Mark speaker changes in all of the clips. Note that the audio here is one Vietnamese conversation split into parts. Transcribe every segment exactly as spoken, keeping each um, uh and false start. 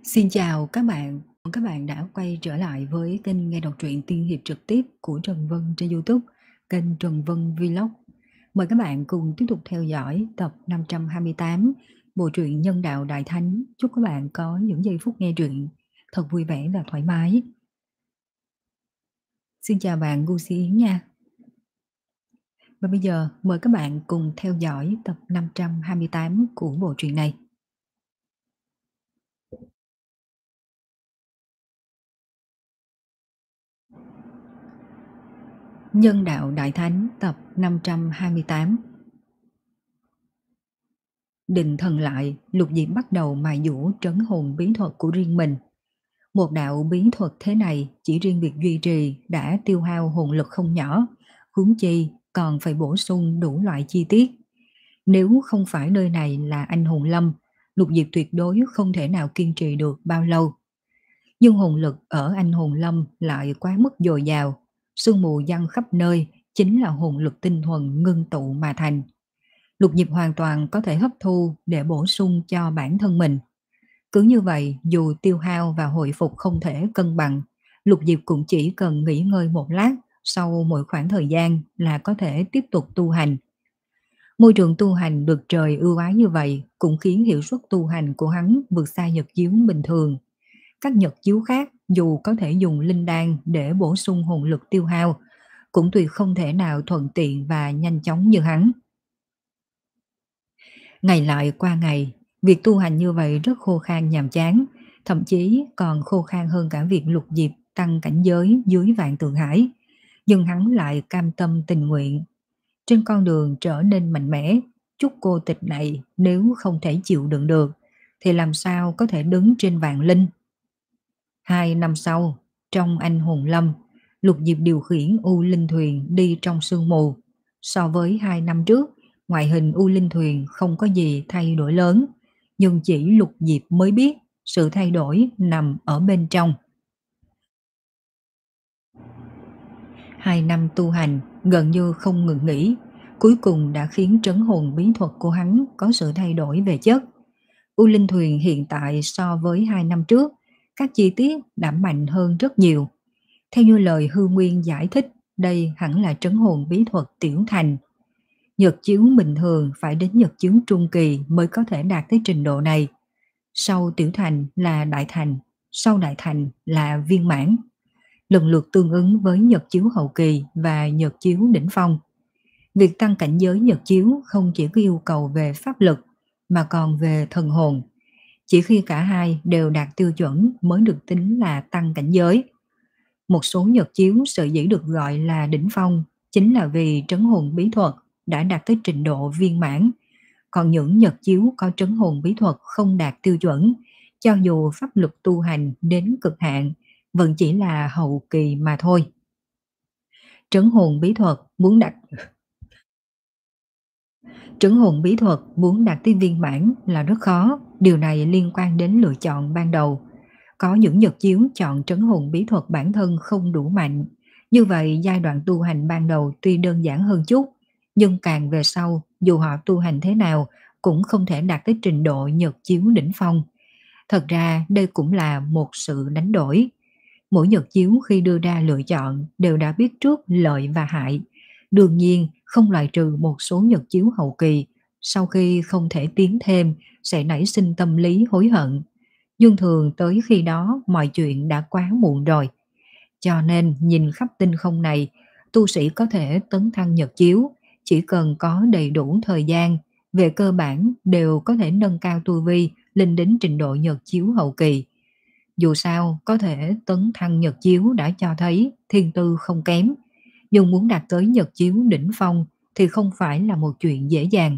Speaker 1: Xin chào các bạn, các bạn đã quay trở lại với kênh nghe đọc truyện tiên hiệp trực tiếp của Trần Vân trên YouTube, kênh Trần Vân Vlog. Mời các bạn cùng tiếp tục theo dõi tập năm trăm hai mươi tám bộ truyện Nhân đạo Đại Thánh. Chúc các bạn có những giây phút nghe truyện thật vui vẻ và thoải mái. Xin chào bạn Gucci Yến nha. Và bây giờ mời các bạn cùng theo dõi tập năm trăm hai mươi tám của bộ truyện này. Nhân đạo Đại Thánh tập năm trăm hai mươi tám. Định thần lại, Lục Diệp bắt đầu mài dũa trấn hồn bí thuật của riêng mình. Một đạo bí thuật thế này chỉ riêng việc duy trì đã tiêu hao hồn lực không nhỏ, huống chi còn phải bổ sung đủ loại chi tiết. Nếu không phải nơi này là anh hồn lâm, Lục Diệp tuyệt đối không thể nào kiên trì được bao lâu. Nhưng hồn lực ở anh hồn lâm lại quá mức dồi dào, sương mù giăng khắp nơi chính là hồn lực tinh thuần ngưng tụ mà thành. Lục Diệp hoàn toàn có thể hấp thu để bổ sung cho bản thân mình. Cứ như vậy, dù tiêu hao và hồi phục không thể cân bằng, Lục Diệp cũng chỉ cần nghỉ ngơi một lát sau mỗi khoảng thời gian là có thể tiếp tục tu hành. Môi trường tu hành được trời ưu ái như vậy cũng khiến hiệu suất tu hành của hắn vượt xa nhật chiếu bình thường. Các nhật chiếu khác dù có thể dùng linh đan để bổ sung hồn lực tiêu hao, cũng tuyệt không thể nào thuận tiện và nhanh chóng như hắn. Ngày lại qua ngày, việc tu hành như vậy rất khô khan nhàm chán, thậm chí còn khô khan hơn cả việc Lục Diệp tăng cảnh giới dưới Vạn Tượng Hải. Nhưng hắn lại cam tâm tình nguyện. Trên con đường trở nên mạnh mẽ, chút cô tịch này nếu không thể chịu đựng được, thì làm sao có thể đứng trên vạn linh. Hai năm sau, trong anh hồn lâm, Lục Diệp điều khiển U Linh Thuyền đi trong sương mù. So với hai năm trước, ngoại hình U Linh Thuyền không có gì thay đổi lớn, nhưng chỉ Lục Diệp mới biết sự thay đổi nằm ở bên trong. Hai năm tu hành gần như không ngừng nghỉ, cuối cùng đã khiến trấn hồn bí thuật của hắn có sự thay đổi về chất. U Linh Thuyền hiện tại so với hai năm trước, các chi tiết đã mạnh hơn rất nhiều. Theo như lời Hư Nguyên giải thích, đây hẳn là trấn hồn bí thuật tiểu thành. Nhật chiếu bình thường phải đến nhật chiếu trung kỳ mới có thể đạt tới trình độ này. Sau tiểu thành là đại thành, sau đại thành là viên mãn. Lần lượt tương ứng với nhật chiếu hậu kỳ và nhật chiếu đỉnh phong. Việc tăng cảnh giới nhật chiếu không chỉ có yêu cầu về pháp lực mà còn về thần hồn. Chỉ khi cả hai đều đạt tiêu chuẩn mới được tính là tăng cảnh giới. Một số nhật chiếu sở dĩ được gọi là đỉnh phong chính là vì trấn hồn bí thuật đã đạt tới trình độ viên mãn. Còn những nhật chiếu có trấn hồn bí thuật không đạt tiêu chuẩn, cho dù pháp lực tu hành đến cực hạn, vẫn chỉ là hậu kỳ mà thôi. Trấn hồn bí thuật muốn đạt Trấn hồn bí thuật muốn đạt tới viên mãn là rất khó, điều này liên quan đến lựa chọn ban đầu. Có những nhật chiếu chọn trấn hồn bí thuật bản thân không đủ mạnh, như vậy giai đoạn tu hành ban đầu tuy đơn giản hơn chút, nhưng càng về sau dù họ tu hành thế nào cũng không thể đạt tới trình độ nhật chiếu đỉnh phong. Thật ra đây cũng là một sự đánh đổi. Mỗi nhật chiếu khi đưa ra lựa chọn đều đã biết trước lợi và hại. Đương nhiên không loại trừ một số nhật chiếu hậu kỳ sau khi không thể tiến thêm sẽ nảy sinh tâm lý hối hận. Nhưng thường tới khi đó mọi chuyện đã quá muộn rồi. Cho nên nhìn khắp tinh không này, tu sĩ có thể tấn thăng nhật chiếu, chỉ cần có đầy đủ thời gian, về cơ bản đều có thể nâng cao tu vi lên đến trình độ nhật chiếu hậu kỳ. Dù sao, có thể tấn thăng nhật chiếu đã cho thấy thiên tư không kém, nhưng muốn đạt tới nhật chiếu đỉnh phong thì không phải là một chuyện dễ dàng.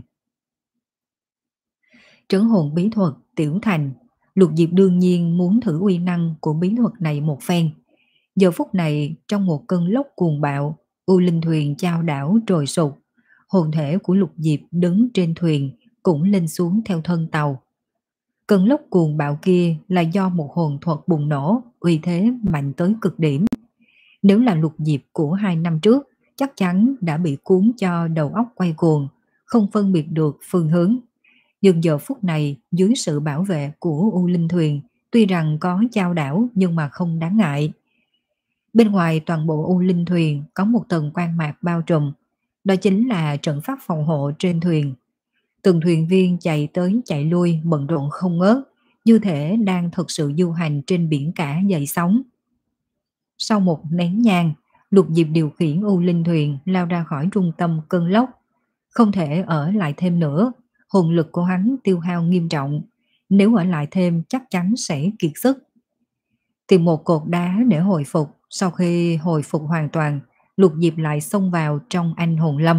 Speaker 1: Trấn hồn bí thuật tiểu thành, Lục Diệp đương nhiên muốn thử uy năng của bí thuật này một phen. Giờ phút này, trong một cơn lốc cuồng bạo, U Linh Thuyền chao đảo trồi sụp, hồn thể của Lục Diệp đứng trên thuyền cũng lên xuống theo thân tàu. Cơn lốc cuồng bạo kia là do một hồn thuật bùng nổ, uy thế mạnh tới cực điểm. Nếu là Lục Diệp của hai năm trước, chắc chắn đã bị cuốn cho đầu óc quay cuồng, không phân biệt được phương hướng. Nhưng giờ phút này, dưới sự bảo vệ của U Linh Thuyền, tuy rằng có chao đảo nhưng mà không đáng ngại. Bên ngoài toàn bộ U Linh thuyền có một tầng quan mạc bao trùm, đó chính là trận pháp phòng hộ trên thuyền. Từng thuyền viên chạy tới chạy lui bận rộn không ngớt, như thể đang thực sự du hành trên biển cả dậy sóng. Sau một nén nhang, Lục Diệp điều khiển U Linh thuyền lao ra khỏi trung tâm cơn lốc. Không thể ở lại thêm nữa, hồn lực của hắn tiêu hao nghiêm trọng. Nếu ở lại thêm chắc chắn sẽ kiệt sức. Tìm một cột đá để hồi phục, sau khi hồi phục hoàn toàn, Lục Diệp lại xông vào trong anh hồn lâm.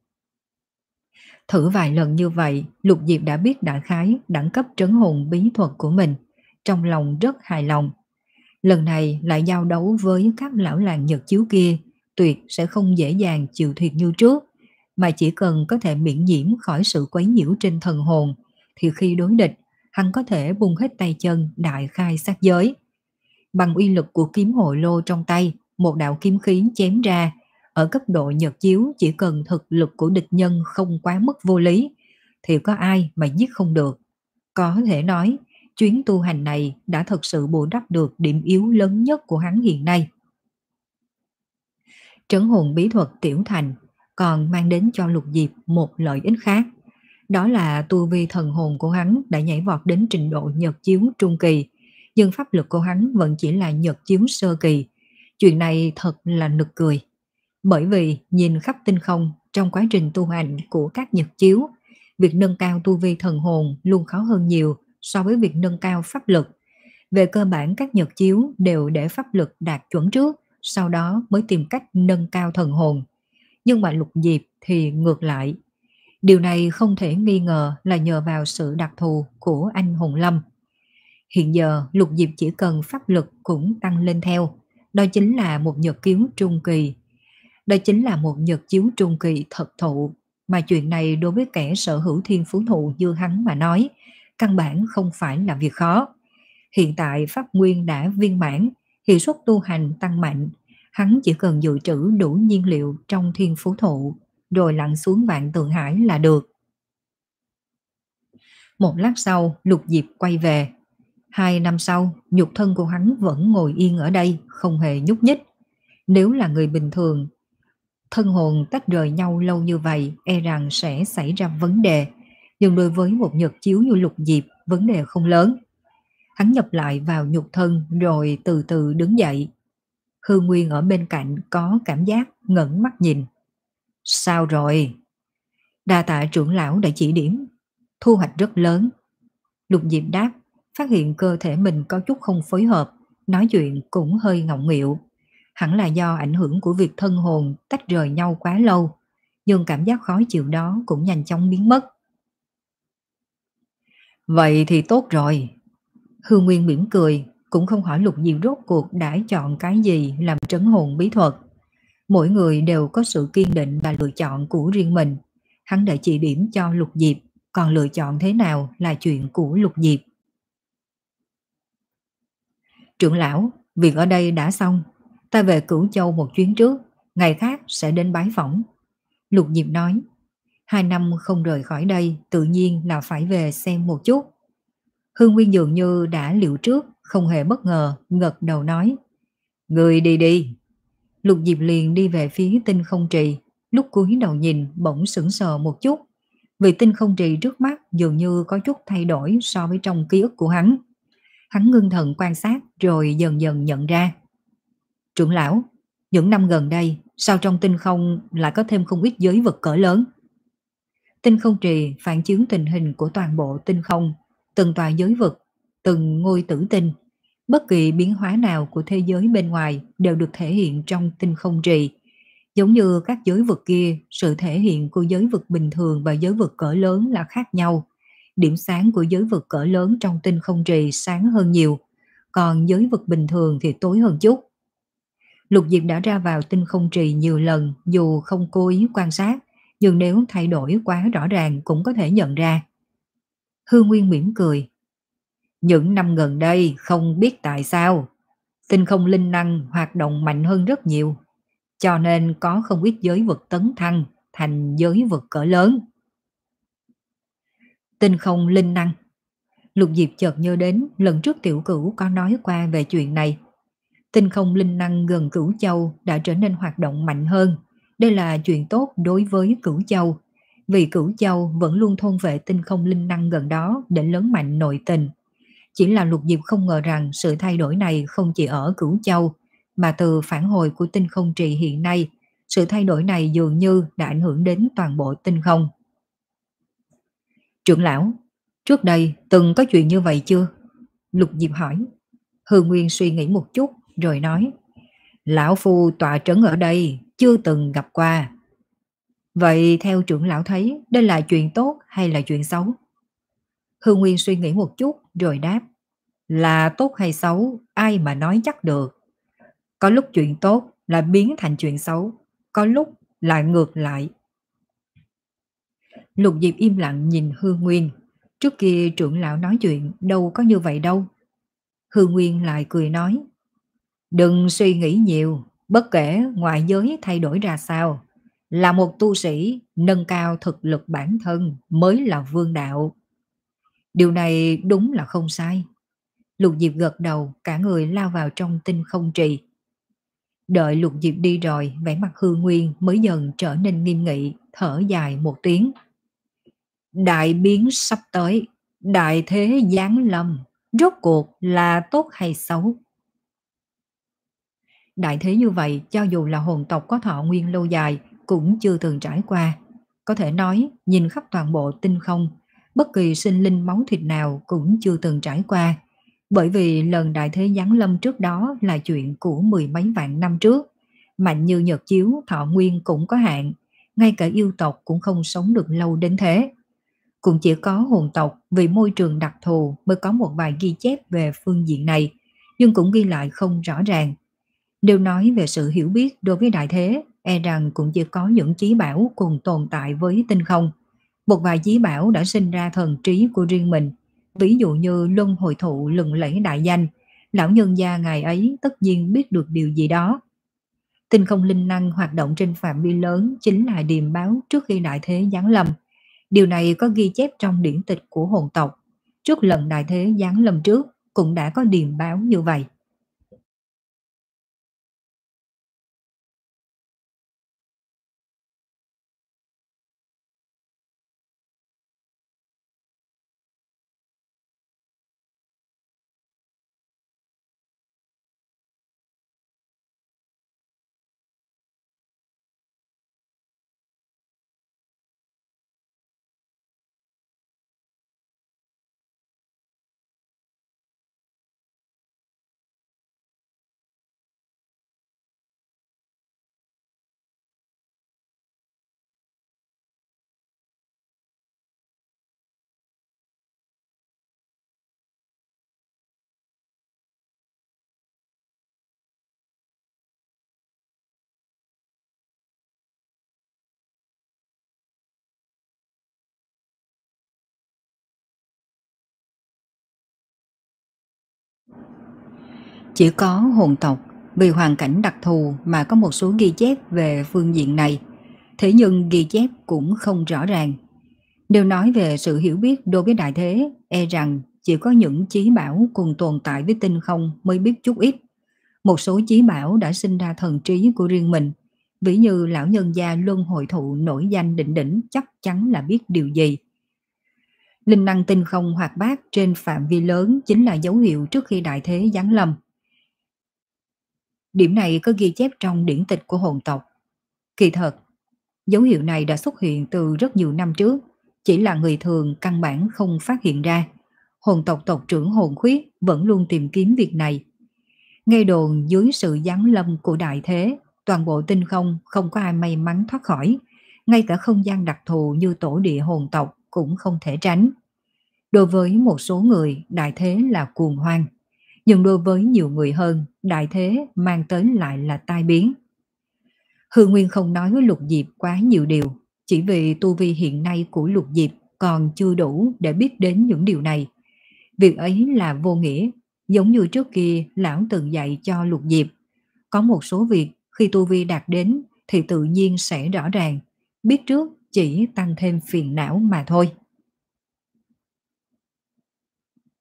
Speaker 1: Thử vài lần như vậy, Lục Diệp đã biết đại khái đẳng cấp trấn hồn bí thuật của mình. Trong lòng rất hài lòng. Lần này lại giao đấu với các lão làng Nhật chiếu kia, tuyệt sẽ không dễ dàng chịu thiệt như trước, mà chỉ cần có thể miễn nhiễm khỏi sự quấy nhiễu trên thần hồn, thì khi đối địch, hắn có thể bung hết tay chân đại khai sát giới. Bằng uy lực của kiếm hội lô trong tay, một đạo kiếm khí chém ra, ở cấp độ Nhật chiếu chỉ cần thực lực của địch nhân không quá mức vô lý, thì có ai mà giết không được. Có thể nói, chuyến tu hành này đã thật sự bù đắp được điểm yếu lớn nhất của hắn hiện nay. Trấn hồn bí thuật tiểu thành còn mang đến cho Lục Diệp một lợi ích khác. Đó là tu vi thần hồn của hắn đã nhảy vọt đến trình độ Nhật chiếu trung kỳ, nhưng pháp lực của hắn vẫn chỉ là Nhật chiếu sơ kỳ. Chuyện này thật là nực cười. Bởi vì nhìn khắp tinh không trong quá trình tu hành của các Nhật chiếu, việc nâng cao tu vi thần hồn luôn khó hơn nhiều so với việc nâng cao pháp lực. Về cơ bản các Nhật chiếu đều để pháp lực đạt chuẩn trước, sau đó mới tìm cách nâng cao thần hồn. Nhưng mà Lục Diệp thì ngược lại. Điều này không thể nghi ngờ là nhờ vào sự đặc thù của anh hồn lâm. Hiện giờ Lục Diệp chỉ cần pháp lực cũng tăng lên theo, đó chính là một Nhật chiếu trung kỳ. Đó chính là một Nhật chiếu trung kỳ thật thụ, mà chuyện này đối với kẻ sở hữu thiên phú thụ như hắn mà nói, căn bản không phải là việc khó. Hiện tại pháp nguyên đã viên mãn, hiệu suất tu hành tăng mạnh, hắn chỉ cần dự trữ đủ nhiên liệu trong thiên phú thụ, rồi lặn xuống vạn tượng hải là được. Một lát sau, Lục Diệp quay về. Hai năm sau, nhục thân của hắn vẫn ngồi yên ở đây, không hề nhúc nhích. Nếu là người bình thường, thân hồn tách rời nhau lâu như vậy e rằng sẽ xảy ra vấn đề. Nhưng đối với một Nhật chiếu như Lục Diệp, vấn đề không lớn. Hắn nhập lại vào nhục thân rồi từ từ đứng dậy. Hư Nguyên ở bên cạnh có cảm giác ngẩng mắt nhìn. Sao rồi? Đa tạ trưởng lão đã chỉ điểm. Thu hoạch rất lớn. Lục Diệp đáp, phát hiện cơ thể mình có chút không phối hợp, nói chuyện cũng hơi ngọng nghịu. Hẳn là do ảnh hưởng của việc thân hồn tách rời nhau quá lâu, nhưng cảm giác khó chịu đó cũng nhanh chóng biến mất. Vậy thì tốt rồi. Hư Nguyên mỉm cười, cũng không hỏi Lục Diệp rốt cuộc đã chọn cái gì làm trấn hồn bí thuật. Mỗi người đều có sự kiên định và lựa chọn của riêng mình. Hắn đã chỉ điểm cho Lục Diệp, còn lựa chọn thế nào là chuyện của Lục Diệp. Trưởng lão, việc ở đây đã xong. Ta về Cửu Châu một chuyến trước, ngày khác sẽ đến bái phỏng. Lục Diệp nói, hai năm không rời khỏi đây, tự nhiên là phải về xem một chút. Hương Nguyên dường như đã liệu trước, không hề bất ngờ, gật đầu nói, người đi đi. Lục Diệp liền đi về phía Tinh Không Trì, lúc cúi đầu nhìn bỗng sững sờ một chút, vì Tinh Không Trì trước mắt dường như có chút thay đổi so với trong ký ức của hắn. Hắn ngưng thần quan sát rồi dần dần nhận ra. Trưởng lão, những năm gần đây, sao trong tinh không lại có thêm không ít giới vực cỡ lớn? Tinh Không Trì phản chiếu tình hình của toàn bộ tinh không, từng tòa giới vực, từng ngôi tử tinh. Bất kỳ biến hóa nào của thế giới bên ngoài đều được thể hiện trong Tinh Không Trì. Giống như các giới vực kia, sự thể hiện của giới vực bình thường và giới vực cỡ lớn là khác nhau. Điểm sáng của giới vực cỡ lớn trong Tinh Không Trì sáng hơn nhiều, còn giới vực bình thường thì tối hơn chút. Lục Diệp đã ra vào Tinh Không Trì nhiều lần, dù không cố ý quan sát, nhưng nếu thay đổi quá rõ ràng cũng có thể nhận ra. Hư Nguyên mỉm cười. Những năm gần đây không biết tại sao, tinh không linh năng hoạt động mạnh hơn rất nhiều, cho nên có không ít giới vực tấn thăng thành giới vực cỡ lớn. Tinh không linh năng. Lục Diệp chợt nhớ đến lần trước Tiểu Cửu có nói qua về chuyện này. Tinh không linh năng gần Cửu Châu đã trở nên hoạt động mạnh hơn. Đây là chuyện tốt đối với Cửu Châu, vì Cửu Châu vẫn luôn thôn vệ tinh không linh năng gần đó để lớn mạnh nội tình. Chỉ là Lục Diệp không ngờ rằng sự thay đổi này không chỉ ở Cửu Châu, mà từ phản hồi của tinh không trì hiện nay, sự thay đổi này dường như đã ảnh hưởng đến toàn bộ tinh không. Trưởng lão, trước đây từng có chuyện như vậy chưa? Lục Diệp hỏi. Hư Nguyên suy nghĩ một chút rồi nói, lão phu tọa trấn ở đây chưa từng gặp qua. Vậy theo trưởng lão thấy đây là chuyện tốt hay là chuyện xấu? Hư Nguyên suy nghĩ một chút rồi đáp, là tốt hay xấu ai mà nói chắc được. Có lúc chuyện tốt là biến thành chuyện xấu, có lúc lại ngược lại. Lục Diệp im lặng nhìn Hư Nguyên. Trước kia trưởng lão nói chuyện đâu có như vậy đâu. Hư Nguyên lại cười nói, đừng suy nghĩ nhiều, bất kể ngoại giới thay đổi ra sao. Là một tu sĩ, nâng cao thực lực bản thân mới là vương đạo. Điều này đúng là không sai. Lục Diệp gật đầu, cả người lao vào trong tinh không trì. Đợi Lục Diệp đi rồi, vẻ mặt Hư Nguyên mới dần trở nên nghiêm nghị, thở dài một tiếng. Đại biến sắp tới, đại thế giáng lâm, rốt cuộc là tốt hay xấu? Đại thế như vậy, cho dù là hồn tộc có thọ nguyên lâu dài, cũng chưa từng trải qua. Có thể nói, nhìn khắp toàn bộ tinh không, bất kỳ sinh linh máu thịt nào cũng chưa từng trải qua. Bởi vì lần đại thế giáng lâm trước đó là chuyện của mười mấy vạn năm trước. Mạnh như nhật chiếu, thọ nguyên cũng có hạn, ngay cả yêu tộc cũng không sống được lâu đến thế. Cũng chỉ có hồn tộc vì môi trường đặc thù mới có một vài ghi chép về phương diện này, nhưng cũng ghi lại không rõ ràng. Nếu nói về sự hiểu biết đối với đại thế, e rằng cũng chỉ có những chí bảo cùng tồn tại với tinh không. Một vài chí bảo đã sinh ra thần trí của riêng mình, ví dụ như luân hồi thụ lừng lẫy đại danh, lão nhân gia ngày ấy tất nhiên biết được điều gì đó. Tinh không linh năng hoạt động trên phạm vi lớn chính là điềm báo trước khi đại thế giáng lâm. Điều này có ghi chép trong điển tịch của hồn tộc. Trước lần đại thế giáng lâm trước cũng đã có điềm báo như vậy. Chỉ có hồn tộc vì hoàn cảnh đặc thù mà có một số ghi chép về phương diện này, thế nhưng ghi chép cũng không rõ ràng. Nếu nói về sự hiểu biết đối với đại thế, e rằng chỉ có những chí bảo cùng tồn tại với tinh không mới biết chút ít. Một số chí bảo đã sinh ra thần trí của riêng mình, ví như lão nhân gia luân hồi thụ nổi danh đỉnh đỉnh chắc chắn là biết điều gì. Linh năng tinh không hoạt bát trên phạm vi lớn chính là dấu hiệu trước khi đại thế giáng lâm. Điểm này có ghi chép trong điển tịch của hồn tộc. Kỳ thật, dấu hiệu này đã xuất hiện từ rất nhiều năm trước, chỉ là người thường căn bản không phát hiện ra. Hồn tộc tộc trưởng Hồn Khuyết vẫn luôn tìm kiếm việc này. Nghe đồn dưới sự giáng lâm của đại thế, toàn bộ tinh không không có ai may mắn thoát khỏi, ngay cả không gian đặc thù như tổ địa hồn tộc cũng không thể tránh. Đối với một số người, đại thế là cuồng hoang, nhưng đối với nhiều người hơn, đại thế mang tới lại là tai biến. Hư Nguyên không nói với Lục Diệp quá nhiều điều, chỉ vì tu vi hiện nay của Lục Diệp còn chưa đủ để biết đến những điều này. Việc ấy là vô nghĩa, giống như trước kia lão từng dạy cho Lục Diệp. Có một số việc khi tu vi đạt đến thì tự nhiên sẽ rõ ràng, biết trước chỉ tăng thêm phiền não mà thôi.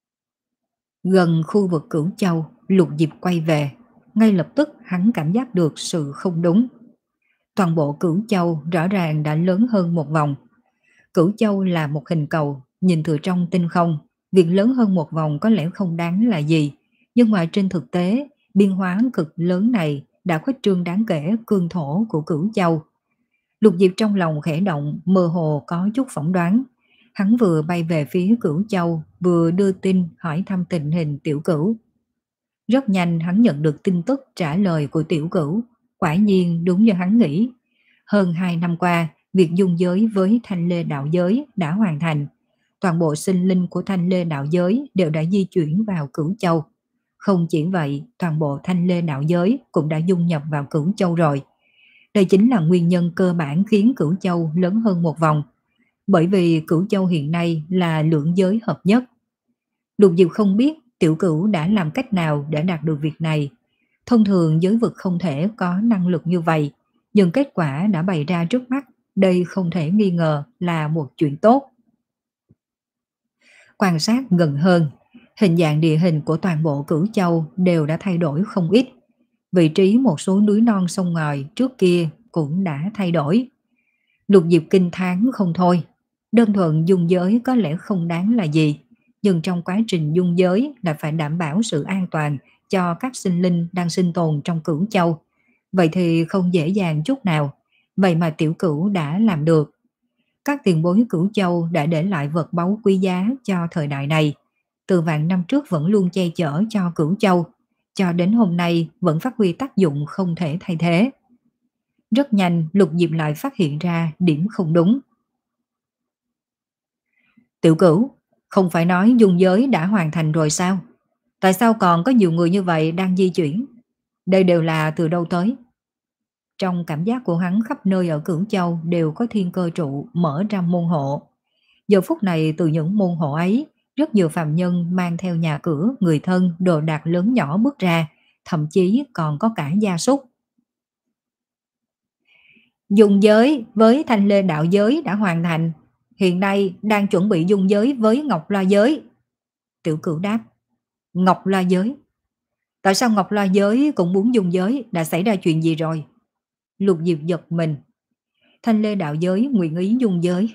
Speaker 1: Gần khu vực Cửu Châu, Lục Diệp quay về. Ngay lập tức hắn cảm giác được sự không đúng. Toàn bộ Cửu Châu rõ ràng đã lớn hơn một vòng. Cửu Châu là một hình cầu, nhìn từ trong tinh không. Việc lớn hơn một vòng có lẽ không đáng là gì. Nhưng mà trên thực tế, biên hóa cực lớn này đã khuếch trương đáng kể cương thổ của Cửu Châu. Lục Diệp trong lòng khẽ động, mơ hồ có chút phỏng đoán. Hắn vừa bay về phía Cửu Châu, vừa đưa tin hỏi thăm tình hình Tiểu Cửu. Rất nhanh hắn nhận được tin tức trả lời của Tiểu Cửu. Quả nhiên đúng như hắn nghĩ. Hơn hai năm qua, việc dung giới với Thanh Lê đạo giới đã hoàn thành. Toàn bộ sinh linh của Thanh Lê đạo giới đều đã di chuyển vào Cửu Châu. Không chỉ vậy, toàn bộ Thanh Lê đạo giới cũng đã dung nhập vào Cửu Châu rồi. Đây chính là nguyên nhân cơ bản khiến Cửu Châu lớn hơn một vòng. Bởi vì Cửu Châu hiện nay là lưỡng giới hợp nhất. Lục Diệp không biết Tiểu Cửu đã làm cách nào để đạt được việc này. Thông thường giới vực không thể có năng lực như vậy, nhưng kết quả đã bày ra trước mắt, đây không thể nghi ngờ là một chuyện tốt. Quan sát gần hơn, hình dạng địa hình của toàn bộ Cửu Châu đều đã thay đổi không ít. Vị trí một số núi non sông ngòi trước kia cũng đã thay đổi. Lục Diệp kinh thán không thôi. Đơn thuần dung giới có lẽ không đáng là gì, nhưng trong quá trình dung giới là phải đảm bảo sự an toàn cho các sinh linh đang sinh tồn trong Cửu Châu. Vậy thì không dễ dàng chút nào. Vậy mà Tiểu Cửu đã làm được. Các tiền bối Cửu Châu đã để lại vật báu quý giá cho thời đại này. Từ vạn năm trước vẫn luôn che chở cho Cửu Châu, cho đến hôm nay vẫn phát huy tác dụng không thể thay thế. Rất nhanh Lục Diệp lại phát hiện ra điểm không đúng. Tiểu Cửu, không phải nói dung giới đã hoàn thành rồi sao? Tại sao còn có nhiều người như vậy đang di chuyển? Đây đều là từ đâu tới? Trong cảm giác của hắn, khắp nơi ở Cửu Châu đều có thiên cơ trụ mở ra môn hộ. Giờ phút này từ những môn hộ ấy, rất nhiều phàm nhân mang theo nhà cửa, người thân, đồ đạc lớn nhỏ bước ra, thậm chí còn có cả gia súc. Dung giới với Thanh Lê đạo giới đã hoàn thành, hiện nay đang chuẩn bị dung giới với Ngọc Loa giới. Tiểu Cửu đáp. Ngọc Loa giới? Tại sao Ngọc Loa giới cũng muốn dung giới, đã xảy ra chuyện gì rồi? Lục Diệp giật mình. Thanh Lê đạo giới nguyện ý dung giới.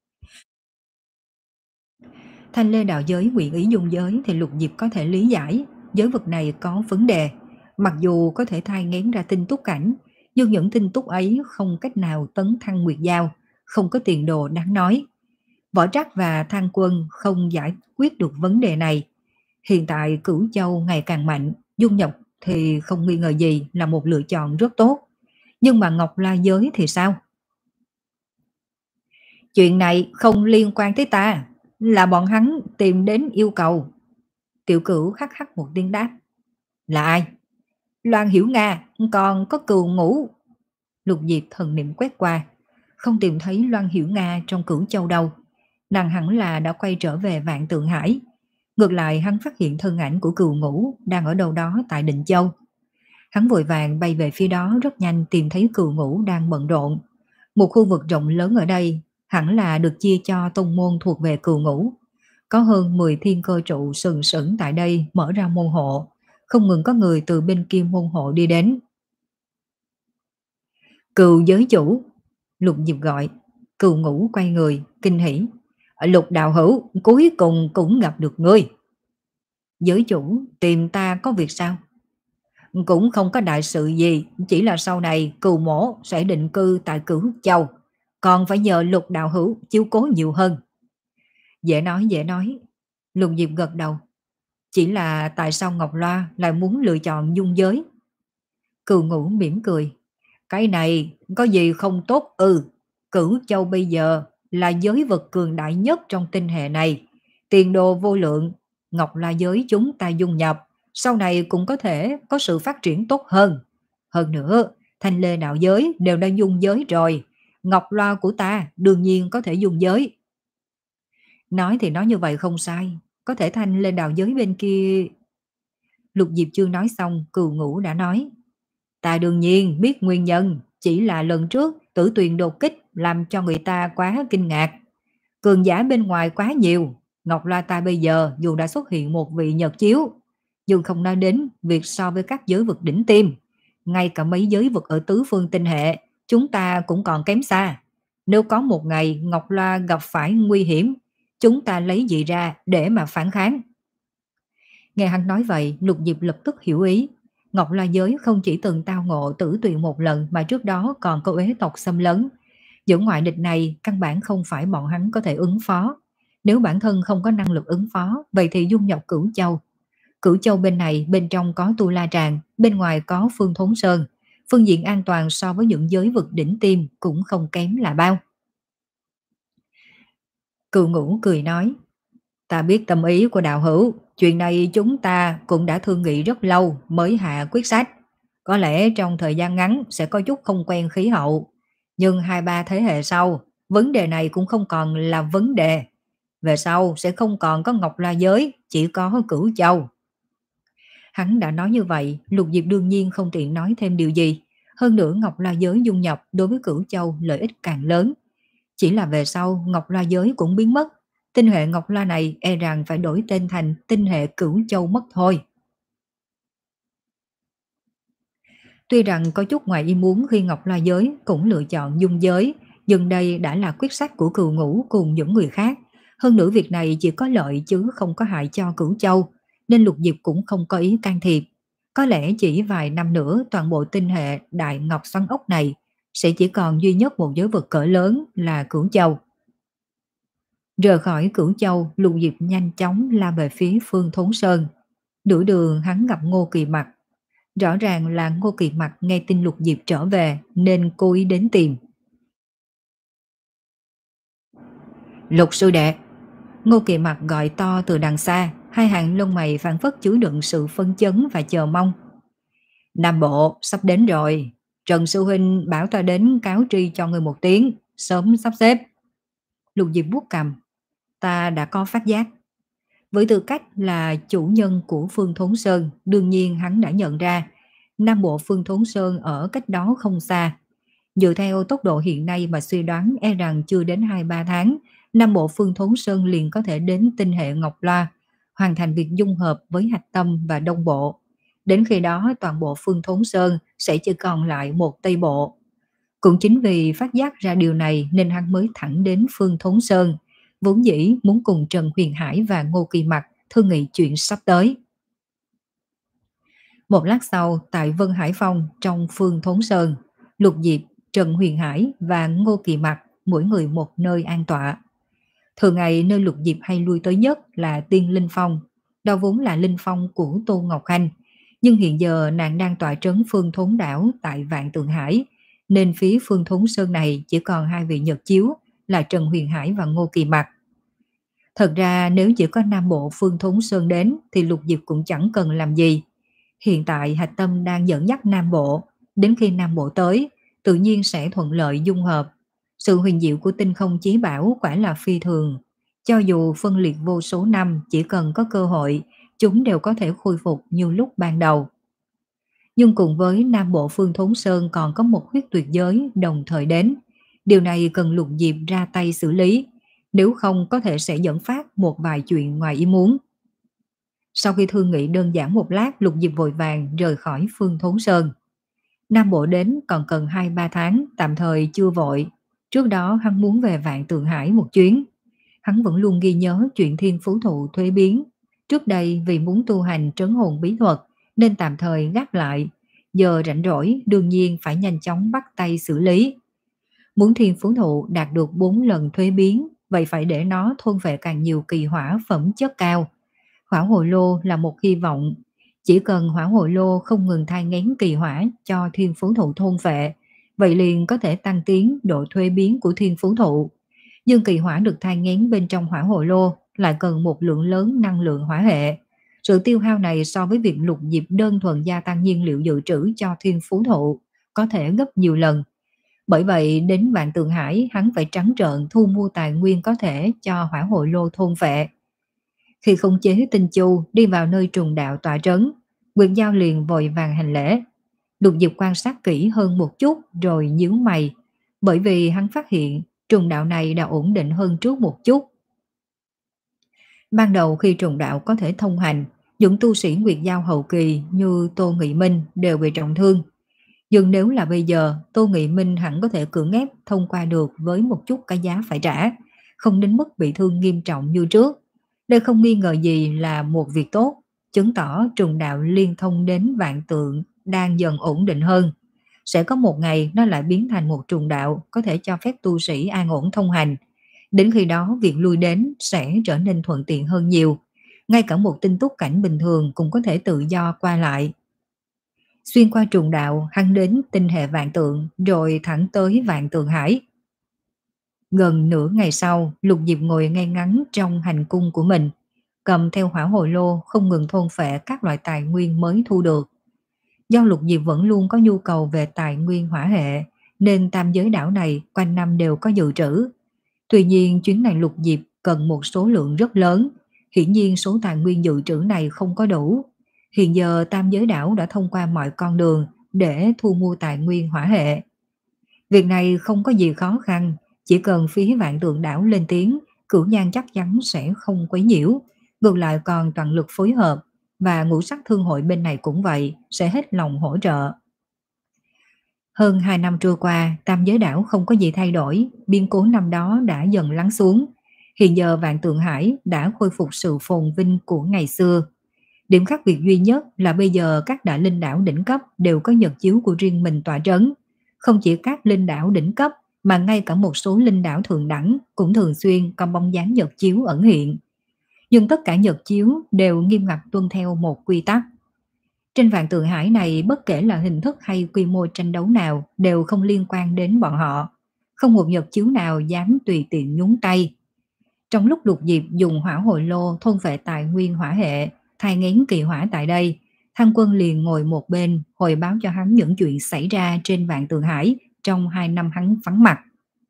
Speaker 1: Thanh Lê đạo giới nguyện ý dung giới thì Lục Diệp có thể lý giải, giới vực này có vấn đề. Mặc dù có thể thai nghén ra tinh túc cảnh, nhưng những tinh túc ấy không cách nào tấn thăng nguyệt giao, không có tiền đồ đáng nói. Võ Trác và Thang Quân không giải quyết được vấn đề này. Hiện tại Cửu Châu ngày càng mạnh, dung nhập thì không nghi ngờ gì là một lựa chọn rất tốt. Nhưng mà Ngọc La giới thì sao? Chuyện này không liên quan tới ta, là bọn hắn tìm đến yêu cầu. Tiểu Cửu hắc hắc một tiếng đáp. Là ai? Loan Hiểu Nga, còn có Cừu Ngũ. Lục Diệp thần niệm quét qua, không tìm thấy Loan Hiểu Nga trong Cửu Châu đâu. Nàng hẳn là đã quay trở về Vạn Tượng Hải. Ngược lại hắn phát hiện thân ảnh của Cừu Ngũ đang ở đâu đó tại Định Châu. Hắn vội vàng bay về phía đó, rất nhanh tìm thấy Cừu Ngũ đang bận rộn. Một khu vực rộng lớn ở đây hẳn là được chia cho tông môn thuộc về Cừu Ngũ. Có hơn mười thiên cơ trụ sừng sững tại đây mở ra môn hộ, không ngừng có người từ bên kia môn hộ đi đến. Cừu giới chủ, Lục Diệp gọi. Cừu Ngũ quay người, kinh hỉ. Lục đạo hữu, cuối cùng cũng gặp được ngươi. Giới chủ, tìm ta có việc sao? Cũng không có đại sự gì, chỉ là sau này Cừu mổ sẽ định cư tại Cửu Châu, còn phải nhờ Lục đạo hữu chiếu cố nhiều hơn. Dễ nói dễ nói. Lục Diệp gật đầu. Chỉ là tại sao Ngọc Loa lại muốn lựa chọn dung giới? Cừu Ngũ mỉm cười. Cái này có gì không tốt ư? Ừ, Cửu Châu bây giờ là giới vực cường đại nhất trong tinh hệ này. Tiền đồ vô lượng, Ngọc La giới chúng ta dung nhập, sau này cũng có thể có sự phát triển tốt hơn. Hơn nữa, Thanh Lê đạo giới đều đã dung giới rồi. Ngọc Loa của ta đương nhiên có thể dung giới. Nói thì nói như vậy không sai. Có thể Thanh Lê đạo giới bên kia... Lục Diệp chưa nói xong, Cừu Ngũ đã nói. Ta đương nhiên biết nguyên nhân, chỉ là lần trước Tử Tuyền đột kích làm cho người ta quá kinh ngạc. Cường giả bên ngoài quá nhiều, Ngọc La ta bây giờ dù đã xuất hiện một vị nhật chiếu, nhưng không nói đến việc so với các giới vực đỉnh tiêm, ngay cả mấy giới vực ở tứ phương tinh hệ, chúng ta cũng còn kém xa. Nếu có một ngày Ngọc La gặp phải nguy hiểm, chúng ta lấy gì ra để mà phản kháng? Nghe hắn nói vậy, Lục Diệp lập tức hiểu ý. Ngọc La giới không chỉ từng tao ngộ tử tuyền một lần mà trước đó còn có uế tộc xâm lấn. Những ngoại địch này căn bản không phải bọn hắn có thể ứng phó. Nếu bản thân không có năng lực ứng phó, vậy thì dung nhập Cửu Châu. Cửu Châu bên này, bên trong có Tu La Tràng, bên ngoài có Phương Thốn Sơn. Phương diện an toàn so với những giới vực đỉnh tiêm cũng không kém là bao. Cừu Ngũ cười nói, ta biết tâm ý của đạo hữu, chuyện này chúng ta cũng đã thương nghị rất lâu mới hạ quyết sách. Có lẽ trong thời gian ngắn sẽ có chút không quen khí hậu, nhưng hai ba thế hệ sau, vấn đề này cũng không còn là vấn đề. Về sau sẽ không còn có Ngọc La giới, chỉ có Cửu Châu. Hắn đã nói như vậy, Lục Diệp đương nhiên không tiện nói thêm điều gì. Hơn nữa Ngọc La giới dung nhập đối với Cửu Châu lợi ích càng lớn. Chỉ là về sau Ngọc La giới cũng biến mất. Tinh hệ Ngọc La này e rằng phải đổi tên thành tinh hệ Cửu Châu mất thôi. Tuy rằng có chút ngoài ý muốn khi Ngọc La giới cũng lựa chọn dung giới, nhưng đây đã là quyết sách của Cừu Ngũ cùng những người khác. Hơn nữa việc này chỉ có lợi chứ không có hại cho Cửu Châu, nên Lục Diệp cũng không có ý can thiệp. Có lẽ chỉ vài năm nữa toàn bộ tinh hệ Đại Ngọc Xoắn Ốc này sẽ chỉ còn duy nhất một giới vực cỡ lớn là Cửu Châu. Rời khỏi Cửu Châu, Lục Diệp nhanh chóng la về phía Phương Thốn Sơn. Nửa đường hắn gặp Ngô Kỳ Mặc. Rõ ràng là Ngô Kỳ Mặc nghe tin Lục Diệp trở về nên cố ý đến tìm. Lục sư đệ! Ngô Kỳ Mặc gọi to từ đằng xa, hai hàng lông mày phảng phất chứa đựng sự phân chấn và chờ mong. Nam Bộ sắp đến rồi, Trần sư huynh bảo ta đến cáo tri cho người một tiếng, sớm sắp xếp. Lục Diệp vuốt cằm, ta đã có phát giác. Với tư cách là chủ nhân của Phương Thốn Sơn, đương nhiên hắn đã nhận ra Nam Bộ Phương Thốn Sơn ở cách đó không xa. Dựa theo tốc độ hiện nay mà suy đoán e rằng chưa đến hai ba tháng, Nam Bộ Phương Thốn Sơn liền có thể đến tinh hệ Ngọc La, hoàn thành việc dung hợp với Hạch Tâm và Đông Bộ. Đến khi đó toàn bộ Phương Thốn Sơn sẽ chỉ còn lại một Tây Bộ. Cũng chính vì phát giác ra điều này nên hắn mới thẳng đến Phương Thốn Sơn, vốn dĩ muốn cùng Trần Huyền Hải và Ngô Kỳ Mặc thương nghị chuyện sắp tới. Một lát sau, tại Vân Hải Phong trong Phương Thốn Sơn, Lục Diệp, Trần Huyền Hải và Ngô Kỳ Mặc mỗi người một nơi an tọa. Thường ngày nơi Lục Diệp hay lui tới nhất là Tiên Linh Phong, đó vốn là linh phong của Tô Ngọc Khanh, nhưng hiện giờ nàng đang tọa trấn Phương Thốn Đảo tại Vạn Tượng Hải, nên phía Phương Thốn Sơn này chỉ còn hai vị nhật chiếu là Trần Huyền Hải và Ngô Kỳ Mặc. Thật ra nếu chỉ có Nam Bộ Phương Thốn Sơn đến thì Lục Diệp cũng chẳng cần làm gì. Hiện tại Hạch Tâm đang dẫn dắt Nam Bộ, đến khi Nam Bộ tới, tự nhiên sẽ thuận lợi dung hợp. Sự huyền diệu của tinh không chí bảo quả là phi thường. Cho dù phân liệt vô số năm, chỉ cần có cơ hội, chúng đều có thể khôi phục như lúc ban đầu. Nhưng cùng với Nam Bộ Phương Thốn Sơn còn có một huyết tuyệt giới đồng thời đến. Điều này cần Lục Diệp ra tay xử lý, nếu không có thể sẽ dẫn phát một vài chuyện ngoài ý muốn. Sau khi thương nghị đơn giản một lát, Lục Diệp vội vàng rời khỏi Phương Thốn Sơn. Nam Bộ đến còn cần hai ba tháng, tạm thời chưa vội. Trước đó hắn muốn về Vạn Tượng Hải một chuyến. Hắn vẫn luôn ghi nhớ chuyện thiên phú thụ thuế biến. Trước đây vì muốn tu hành trấn hồn bí thuật nên tạm thời gác lại. Giờ rảnh rỗi đương nhiên phải nhanh chóng bắt tay xử lý. Muốn thiên phú thụ đạt được bốn lần thuế biến, vậy phải để nó thôn vệ càng nhiều kỳ hỏa phẩm chất cao. Hỏa hồ lô là một hy vọng. Chỉ cần hỏa hồ lô không ngừng thai nghén kỳ hỏa cho thiên phú thụ thôn vệ, vậy liền có thể tăng tiến độ thuế biến của thiên phú thụ. Nhưng kỳ hỏa được thai nghén bên trong hỏa hồ lô lại cần một lượng lớn năng lượng hỏa hệ. Sự tiêu hao này so với việc Lục Diệp đơn thuần gia tăng nhiên liệu dự trữ cho thiên phú thụ có thể gấp nhiều lần. Bởi vậy đến Vạn Tượng Hải hắn phải trắng trợn thu mua tài nguyên có thể cho hỏa hồ lô thôn vệ. Khi khống chế Tinh Chu đi vào nơi trùng đạo tọa trấn, Nguyệt Giao liền vội vàng hành lễ. Lục Diệp quan sát kỹ hơn một chút rồi nhíu mày, bởi vì hắn phát hiện trùng đạo này đã ổn định hơn trước một chút. Ban đầu khi trùng đạo có thể thông hành, những tu sĩ Nguyệt Giao hậu kỳ như Tô Nghị Minh đều bị trọng thương. Nhưng nếu là bây giờ, Tô Nghị Minh hẳn có thể cưỡng ép thông qua được với một chút cái giá phải trả, không đến mức bị thương nghiêm trọng như trước. Đây không nghi ngờ gì là một việc tốt, chứng tỏ trùng đạo liên thông đến vạn tượng đang dần ổn định hơn. Sẽ có một ngày nó lại biến thành một trùng đạo có thể cho phép tu sĩ an ổn thông hành. Đến khi đó việc lui đến sẽ trở nên thuận tiện hơn nhiều. Ngay cả một tinh túc cảnh bình thường cũng có thể tự do qua lại. Xuyên qua trùng đạo, hắn đến tinh hệ vạn tượng, rồi thẳng tới vạn tượng hải. Gần nửa ngày sau, Lục Diệp ngồi ngay ngắn trong hành cung của mình, cầm theo hỏa hồi lô không ngừng thôn phệ các loại tài nguyên mới thu được. Do Lục Diệp vẫn luôn có nhu cầu về tài nguyên hỏa hệ, nên tam giới đảo này quanh năm đều có dự trữ. Tuy nhiên chuyến này Lục Diệp cần một số lượng rất lớn, hiển nhiên số tài nguyên dự trữ này không có đủ. Hiện giờ tam giới đảo đã thông qua mọi con đường để thu mua tài nguyên hỏa hệ. Việc này không có gì khó khăn, chỉ cần phía vạn tượng đảo lên tiếng, Cửu Nhan chắc chắn sẽ không quấy nhiễu, ngược lại còn toàn lực phối hợp, và ngũ sắc thương hội bên này cũng vậy, sẽ hết lòng hỗ trợ. Hơn hai năm trôi qua, tam giới đảo không có gì thay đổi, biến cố năm đó đã dần lắng xuống. Hiện giờ vạn tượng hải đã khôi phục sự phồn vinh của ngày xưa. Điểm khác biệt duy nhất là bây giờ các đại linh đảo đỉnh cấp đều có nhật chiếu của riêng mình tỏa trấn. Không chỉ các linh đảo đỉnh cấp mà ngay cả một số linh đảo thượng đẳng cũng thường xuyên có bóng dáng nhật chiếu ẩn hiện. Nhưng tất cả nhật chiếu đều nghiêm ngặt tuân theo một quy tắc. Trên vạn tượng hải này bất kể là hình thức hay quy mô tranh đấu nào đều không liên quan đến bọn họ. Không một nhật chiếu nào dám tùy tiện nhúng tay. Trong lúc Lục Diệp dùng hỏa hồi lô thôn phệ tài nguyên hỏa hệ, thai nghén kỳ hỏa tại đây, Thăng Quân liền ngồi một bên hồi báo cho hắn những chuyện xảy ra trên vạn tượng hải trong hai năm hắn vắng mặt.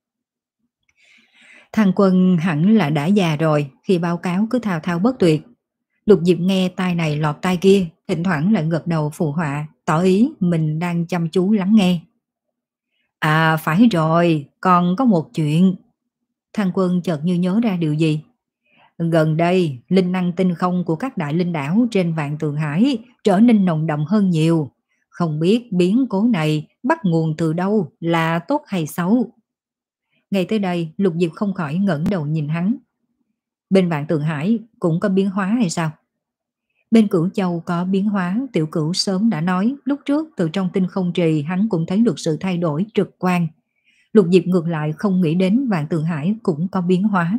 Speaker 1: Thăng Quân hẳn là đã già rồi, khi báo cáo cứ thao thao bất tuyệt. Lục Diệp nghe tai này lọt tai kia, thỉnh thoảng lại gật đầu phụ họa, tỏ ý mình đang chăm chú lắng nghe. À phải rồi, còn có một chuyện. Thăng Quân chợt như nhớ ra điều gì. Gần đây, linh năng tinh không của các đại linh đảo trên vạn tượng hải trở nên nồng đậm hơn nhiều. Không biết biến cố này bắt nguồn từ đâu, là tốt hay xấu. Ngay tới đây, Lục Diệp không khỏi ngẩng đầu nhìn hắn. Bên vạn tượng hải cũng có biến hóa hay sao? Bên Cửu Châu có biến hóa, Tiểu Cửu sớm đã nói, lúc trước từ trong tinh không trì hắn cũng thấy được sự thay đổi trực quan. Lục Diệp ngược lại không nghĩ đến vạn tượng hải cũng có biến hóa.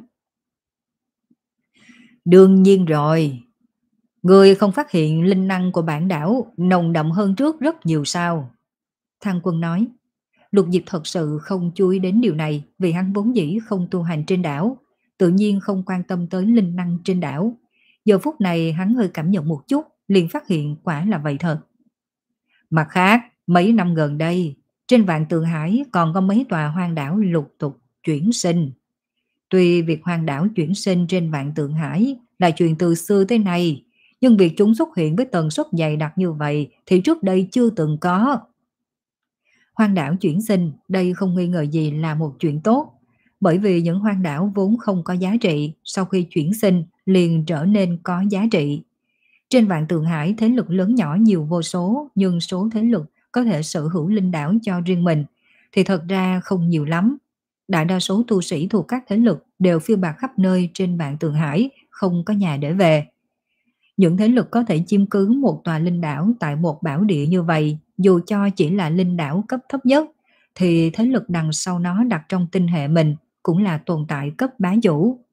Speaker 1: Đương nhiên rồi. Người không phát hiện linh năng của bản đảo nồng đậm hơn trước rất nhiều sao? Thăng Quân nói. Lục Diệp thật sự không chú ý đến điều này vì hắn vốn dĩ không tu hành trên đảo, tự nhiên không quan tâm tới linh năng trên đảo. Giờ phút này hắn hơi cảm nhận một chút, liền phát hiện quả là vậy thật. Mặt khác, mấy năm gần đây, trên vạn tượng hải còn có mấy tòa hoang đảo lục tục chuyển sinh. Tuy việc hoang đảo chuyển sinh trên vạn tượng hải là chuyện từ xưa tới nay, nhưng việc chúng xuất hiện với tần suất dày đặc như vậy thì trước đây chưa từng có. Hoang đảo chuyển sinh, đây không nghi ngờ gì là một chuyện tốt, bởi vì những hoang đảo vốn không có giá trị, sau khi chuyển sinh liền trở nên có giá trị. Trên vạn tượng hải thế lực lớn nhỏ nhiều vô số, nhưng số thế lực có thể sở hữu linh đảo cho riêng mình thì thật ra không nhiều lắm. Đại đa số tu sĩ thuộc các thế lực đều phiêu bạt khắp nơi trên vạn tượng hải, không có nhà để về. Những thế lực có thể chiếm cứ một tòa linh đảo tại một bảo địa như vậy, dù cho chỉ là linh đảo cấp thấp nhất, thì thế lực đằng sau nó đặt trong tinh hệ mình cũng là tồn tại cấp bá chủ.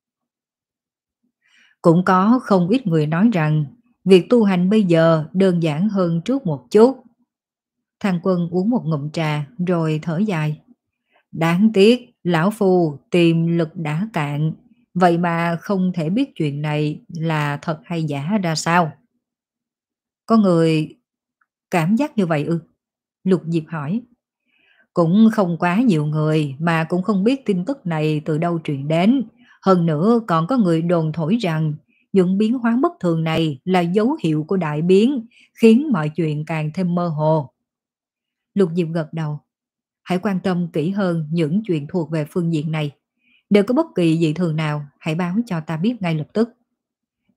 Speaker 1: Cũng có không ít người nói rằng việc tu hành bây giờ đơn giản hơn trước một chút. Thằng Quân uống một ngụm trà rồi thở dài. Đáng tiếc, lão phu tiềm lực đã cạn, vậy mà không thể biết chuyện này là thật hay giả ra sao. Có người cảm giác như vậy ư? Lục Diệp hỏi. Cũng không quá nhiều người mà cũng không biết tin tức này từ đâu truyền đến. Hơn nữa còn có người đồn thổi rằng những biến hóa bất thường này là dấu hiệu của đại biến, khiến mọi chuyện càng thêm mơ hồ. Lục Diệp gật đầu. Hãy quan tâm kỹ hơn những chuyện thuộc về phương diện này. Nếu có bất kỳ dị thường nào, hãy báo cho ta biết ngay lập tức.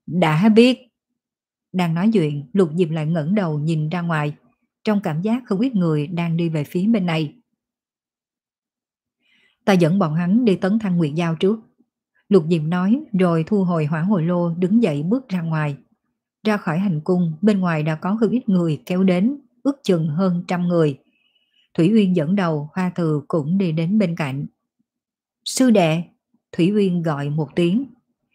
Speaker 1: Đã biết. Đang nói chuyện, Lục Diệp lại ngẩng đầu nhìn ra ngoài. Trong cảm giác không ít người đang đi về phía bên này. Ta dẫn bọn hắn đi tấn thăng Nguyệt Giao trước. Lục Diệp nói rồi thu hồi hỏa hồi lô đứng dậy bước ra ngoài. Ra khỏi hành cung, bên ngoài đã có không ít người kéo đến, ước chừng hơn trăm người. Thủy Uyên dẫn đầu, Hoa Từ cũng đi đến bên cạnh. Sư đệ, Thủy Uyên gọi một tiếng.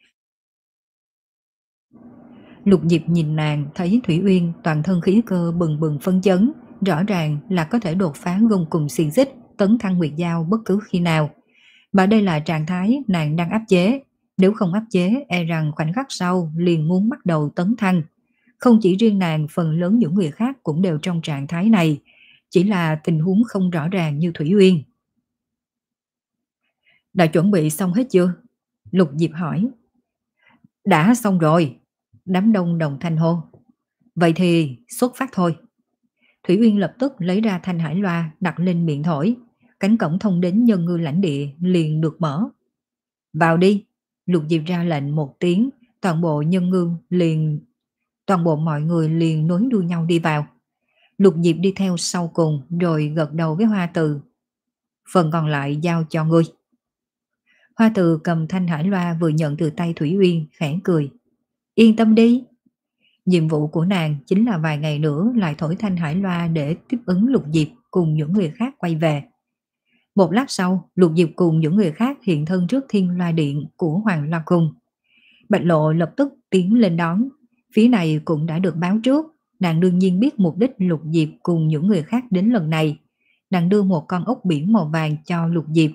Speaker 1: Lục Diệp nhìn nàng thấy Thủy Uyên toàn thân khí cơ bừng bừng phân chấn, rõ ràng là có thể đột phá gông cùng xiềng xích, tấn thăng Nguyệt Giao bất cứ khi nào. Mà đây là trạng thái nàng đang áp chế, nếu không áp chế e rằng khoảnh khắc sau liền muốn bắt đầu tấn thăng. Không chỉ riêng nàng, phần lớn những người khác cũng đều trong trạng thái này, chỉ là tình huống không rõ ràng như Thủy Uyên. Đã chuẩn bị xong hết chưa? Lục Diệp hỏi. Đã xong rồi. Đám đông đồng thanh hô. Vậy thì xuất phát thôi. Thủy Uyên lập tức lấy ra thanh hải loa đặt lên miệng thổi. Cánh cổng thông đến nhân ngư lãnh địa liền được mở. Vào đi. Lục Diệp ra lệnh một tiếng, toàn bộ nhân ngư liền toàn bộ mọi người liền nối đuôi nhau đi vào. Lục Diệp đi theo sau cùng rồi gật đầu với Hoa Từ. Phần còn lại giao cho ngươi. Hoa Từ cầm thanh hải loa vừa nhận từ tay Thủy Uyên khẽ cười. Yên tâm đi. Nhiệm vụ của nàng chính là vài ngày nữa lại thổi thanh hải loa để tiếp ứng Lục Diệp cùng những người khác quay về. Một lát sau, Lục Diệp cùng những người khác hiện thân trước thiên loa điện của Hoàng Loa Cung. Bạch Lộ lập tức tiến lên đón. Phía này cũng đã được báo trước. Nàng đương nhiên biết mục đích Lục Diệp cùng những người khác đến lần này. Nàng đưa một con ốc biển màu vàng cho Lục Diệp.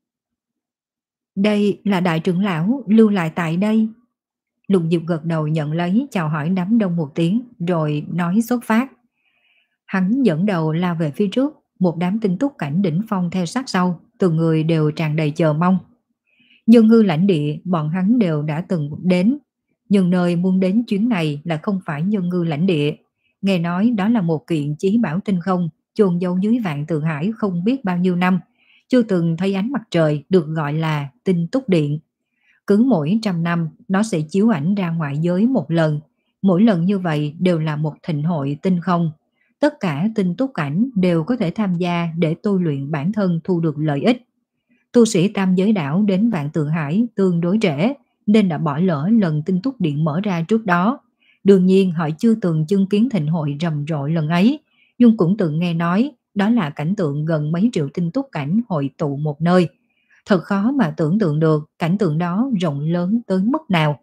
Speaker 1: Đây là đại trưởng lão lưu lại tại đây. Lục Diệp gật đầu nhận lấy, chào hỏi đám đông một tiếng rồi nói xuất phát. Hắn dẫn đầu lao về phía trước, một đám tinh túc cảnh đỉnh phong theo sát sau, từng người đều tràn đầy chờ mong. Nhân ngư lãnh địa bọn hắn đều đã từng đến, nhưng nơi muốn đến chuyến này là không phải nhân ngư lãnh địa. Nghe nói đó là một kiện chí bảo tinh không, chôn giấu dưới vạn tường hải không biết bao nhiêu năm, chưa từng thấy ánh mặt trời, được gọi là tinh túc điện. Cứ mỗi trăm năm nó sẽ chiếu ảnh ra ngoại giới một lần, mỗi lần như vậy đều là một thịnh hội tinh không. Tất cả tinh túc cảnh đều có thể tham gia để tu luyện bản thân thu được lợi ích. Tu sĩ tam giới đảo đến vạn tượng hải tương đối trễ nên đã bỏ lỡ lần tinh túc điện mở ra trước đó. Đương nhiên họ chưa từng chứng kiến thịnh hội rầm rộ lần ấy, nhưng cũng từng nghe nói đó là cảnh tượng gần mấy triệu tinh túc cảnh hội tụ một nơi. Thật khó mà tưởng tượng được cảnh tượng đó rộng lớn tới mức nào.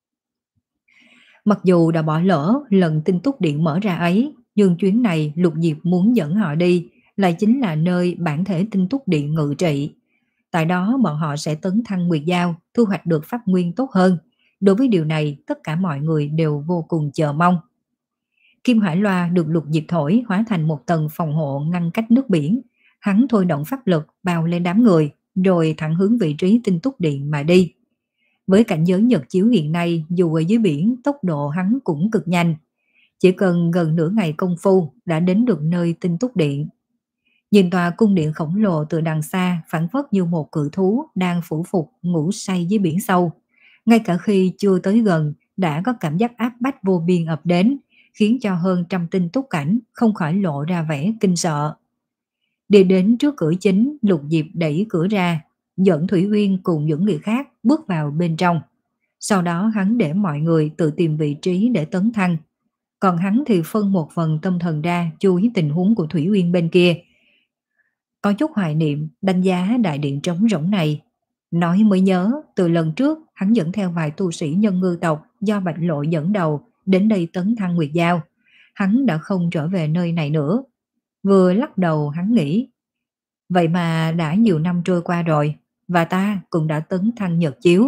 Speaker 1: Mặc dù đã bỏ lỡ lần tinh túc điện mở ra ấy, nhưng chuyến này Lục Diệp muốn dẫn họ đi lại chính là nơi bản thể tinh túc điện ngự trị. Tại đó bọn họ sẽ tấn thăng Nguyệt Giao, thu hoạch được pháp nguyên tốt hơn. Đối với điều này, tất cả mọi người đều vô cùng chờ mong. Kim Hải Loa được Lục Diệp thổi hóa thành một tầng phòng hộ ngăn cách nước biển. Hắn thôi động pháp lực bao lên đám người, rồi thẳng hướng vị trí tinh túc điện mà đi. Với cảnh giới nhật chiếu hiện nay, dù ở dưới biển, tốc độ hắn cũng cực nhanh. Chỉ cần gần nửa ngày công phu đã đến được nơi tinh túc điện. Nhìn tòa cung điện khổng lồ từ đằng xa phảng phất như một cự thú đang phủ phục ngủ say dưới biển sâu. Ngay cả khi chưa tới gần đã có cảm giác áp bách vô biên ập đến, khiến cho hơn trăm tinh túc cảnh không khỏi lộ ra vẻ kinh sợ. Đi đến trước cửa chính, Lục Diệp đẩy cửa ra, dẫn Thủy Uyên cùng những người khác bước vào bên trong. Sau đó hắn để mọi người tự tìm vị trí để tấn thăng. Còn hắn thì phân một phần tâm thần ra chú ý tình huống của Thủy Uyên bên kia. Có chút hoài niệm đánh giá đại điện trống rỗng này. Nói mới nhớ, từ lần trước hắn dẫn theo vài tu sĩ nhân ngư tộc do Bạch Lộ dẫn đầu đến đây tấn thăng Nguyệt Giao. Hắn đã không trở về nơi này nữa. Vừa lắc đầu hắn nghĩ, vậy mà đã nhiều năm trôi qua rồi, và ta cũng đã tấn thăng nhật chiếu.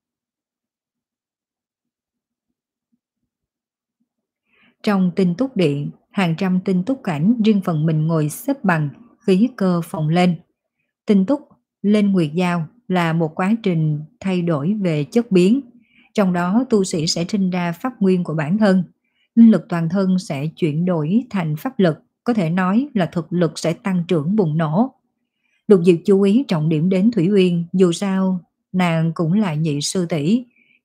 Speaker 1: Trong tinh túc điện, hàng trăm tinh túc cảnh riêng phần mình ngồi xếp bằng, khí cơ phồng lên. Tinh túc lên Nguyệt Giao là một quá trình thay đổi về chất biến. Trong đó tu sĩ sẽ sinh ra pháp nguyên của bản thân. Linh lực toàn thân sẽ chuyển đổi thành pháp lực, có thể nói là thực lực sẽ tăng trưởng bùng nổ. Lục Diệp chú ý trọng điểm đến Thủy Uyên, dù sao nàng cũng là nhị sư tỷ,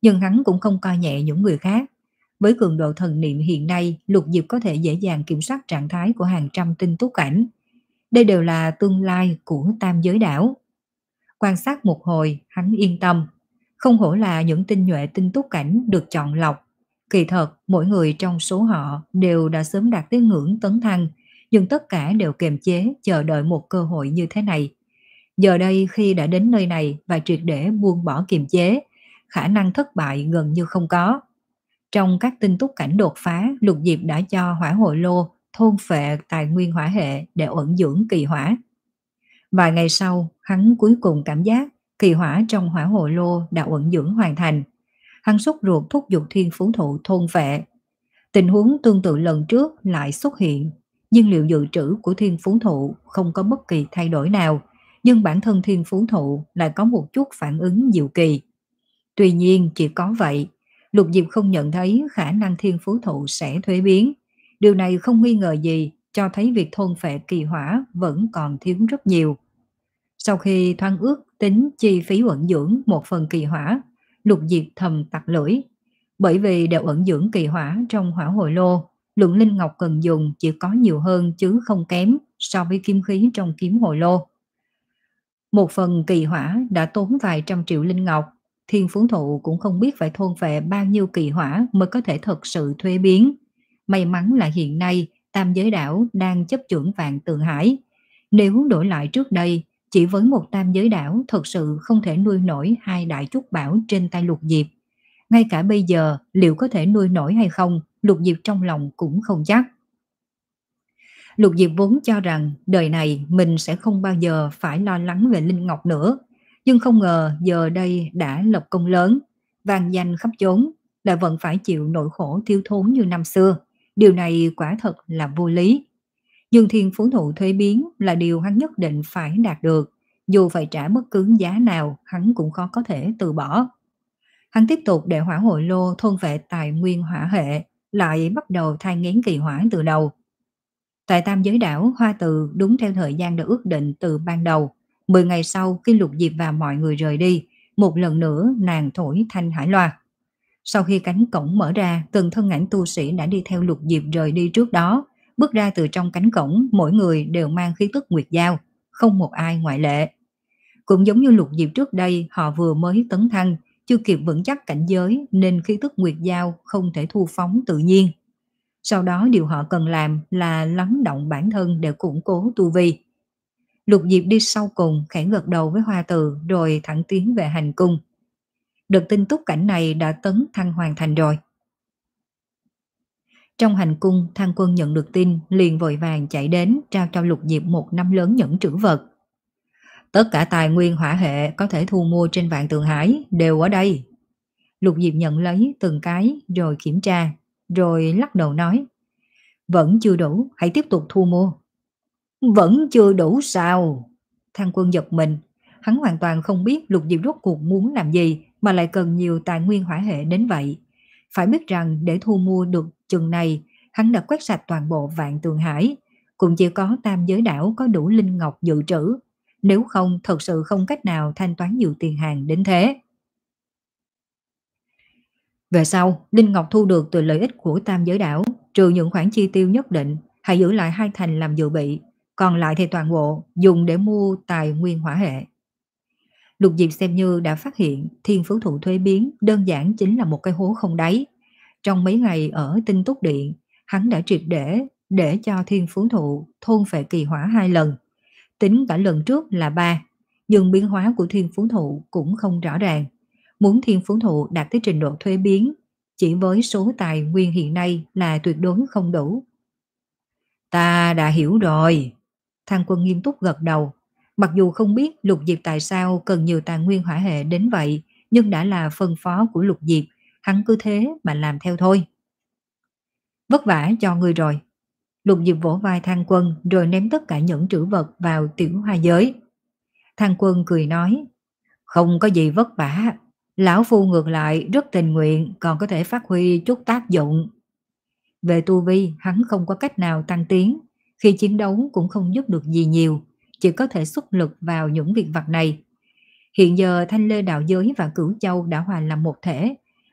Speaker 1: Nhưng hắn cũng không coi nhẹ những người khác. Với cường độ thần niệm hiện nay, Lục Diệp có thể dễ dàng kiểm soát trạng thái của hàng trăm tinh tú cảnh. Đây đều là tương lai của tam giới đảo. Quan sát một hồi, hắn yên tâm. Không hổ là những tinh nhuệ tinh tú cảnh được chọn lọc. Kỳ thật, mỗi người trong số họ đều đã sớm đạt tới ngưỡng tấn thăng, nhưng tất cả đều kiềm chế chờ đợi một cơ hội như thế này. Giờ đây khi đã đến nơi này và triệt để buông bỏ kiềm chế, khả năng thất bại gần như không có. Trong các tinh túc cảnh đột phá, Lục Diệp đã cho hỏa hội lô thôn phệ tài nguyên hỏa hệ để ẩn dưỡng kỳ hỏa. Vài ngày sau, hắn cuối cùng cảm giác kỳ hỏa trong hỏa hội lô đã ẩn dưỡng hoàn thành. Hắn sốt ruột thúc giục thiên phú thụ thôn phệ. Tình huống tương tự lần trước lại xuất hiện. Dữ liệu dự trữ của thiên phú thụ không có bất kỳ thay đổi nào, nhưng bản thân thiên phú thụ lại có một chút phản ứng diệu kỳ. Tuy nhiên chỉ có vậy, Lục Diệp không nhận thấy khả năng thiên phú thụ sẽ thuế biến. Điều này không nghi ngờ gì, cho thấy việc thôn phệ kỳ hỏa vẫn còn thiếu rất nhiều. Sau khi thoáng ước tính chi phí ẩn dưỡng một phần kỳ hỏa, Lục Diệp thầm tặc lưỡi. Bởi vì đều ẩn dưỡng kỳ hỏa trong hỏa hồi lô, lượng linh ngọc cần dùng chỉ có nhiều hơn chứ không kém so với kim khí trong kiếm hồi lô. Một phần kỳ hỏa đã tốn vài trăm triệu linh ngọc, thiên phú thụ cũng không biết phải thôn phệ bao nhiêu kỳ hỏa mới có thể thật sự thuế biến. May mắn là hiện nay tam giới đảo đang chấp chưởng vạn tượng hải. Nếu đổi lại trước đây, chỉ với một tam giới đảo thật sự không thể nuôi nổi hai đại trúc bảo trên tay Lục Diệp. Ngay cả bây giờ, liệu có thể nuôi nổi hay không, Lục Diệp trong lòng cũng không chắc. Lục Diệp vốn cho rằng đời này mình sẽ không bao giờ phải lo lắng về Linh Ngọc nữa. Nhưng không ngờ giờ đây đã lập công lớn, vang danh khắp chốn, lại vẫn phải chịu nỗi khổ thiếu thốn như năm xưa. Điều này quả thật là vô lý. Nhưng thiên phú thụ thuế biến là điều hắn nhất định phải đạt được. Dù phải trả bất cứ giá nào, hắn cũng khó có thể từ bỏ. Hắn tiếp tục để hỏa hội lô thôn vệ tài nguyên hỏa hệ, lại bắt đầu thai nghén kỳ hỏa từ đầu. Tại tam giới đảo, Hoa Từ đúng theo thời gian đã ước định từ ban đầu. Mười ngày sau khi Lục Diệp và mọi người rời đi, một lần nữa nàng thổi thanh hải loa. Sau khi cánh cổng mở ra, từng thân ảnh tu sĩ đã đi theo Lục Diệp rời đi trước đó. Bước ra từ trong cánh cổng, mỗi người đều mang khí tức nguyệt giao, không một ai ngoại lệ. Cũng giống như Lục Diệp trước đây, họ vừa mới tấn thăng, chưa kịp vững chắc cảnh giới nên khí tức nguyệt giao không thể thu phóng tự nhiên. Sau đó điều họ cần làm là lắng động bản thân để củng cố tu vi. Lục Diệp đi sau cùng, khẽ gật đầu với Hoa Từ rồi thẳng tiến về hành cung. Đợt tin túc cảnh này đã tấn thăng hoàn thành rồi. Trong hành cung, Thang Quân nhận được tin liền vội vàng chạy đến trao cho Lục Diệp một nắm lớn nhẫn trữ vật. Tất cả tài nguyên hỏa hệ có thể thu mua trên vạn tượng hải đều ở đây. Lục Diệp nhận lấy từng cái rồi kiểm tra, rồi lắc đầu nói. Vẫn chưa đủ, hãy tiếp tục thu mua. Vẫn chưa đủ sao? Thang Quân giật mình, hắn hoàn toàn không biết Lục Diệp rốt cuộc muốn làm gì mà lại cần nhiều tài nguyên hỏa hệ đến vậy. Phải biết rằng để thu mua được chừng này, hắn đã quét sạch toàn bộ vạn tường hải, cũng chỉ có tam giới đảo có đủ linh ngọc dự trữ, nếu không thật sự không cách nào thanh toán nhiều tiền hàng đến thế. Về sau, linh ngọc thu được từ lợi ích của tam giới đảo, trừ những khoản chi tiêu nhất định, hãy giữ lại hai thành làm dự bị, còn lại thì toàn bộ dùng để mua tài nguyên hỏa hệ. Lục Diệp xem như đã phát hiện thiên phú thụ thuế biến đơn giản chính là một cái hố không đáy. Trong mấy ngày ở Tinh Túc Điện, hắn đã triệt để để cho thiên phú thụ thôn phệ kỳ hỏa hai lần. Tính cả lần trước là ba, nhưng biến hóa của thiên phú thụ cũng không rõ ràng. Muốn thiên phú thụ đạt tới trình độ thuế biến, chỉ với số tài nguyên hiện nay là tuyệt đối không đủ. Ta đã hiểu rồi. Thang Quân nghiêm túc gật đầu. Mặc dù không biết Lục Diệp tại sao cần nhiều tài nguyên hỏa hệ đến vậy, nhưng đã là phân phó của Lục Diệp, hắn cứ thế mà làm theo thôi. Vất vả cho ngươi rồi. Lục Diệp vỗ vai Thang Quân rồi ném tất cả những trữ vật vào tiểu hoa giới. Thang Quân cười nói, không có gì vất vả, lão phu ngược lại rất tình nguyện còn có thể phát huy chút tác dụng. Về tu vi, hắn không có cách nào tăng tiến, khi chiến đấu cũng không giúp được gì nhiều, chỉ có thể xuất lực vào những việc vặt này. Hiện giờ Thanh Lê Đạo Giới và Cửu Châu đã hòa làm một thể,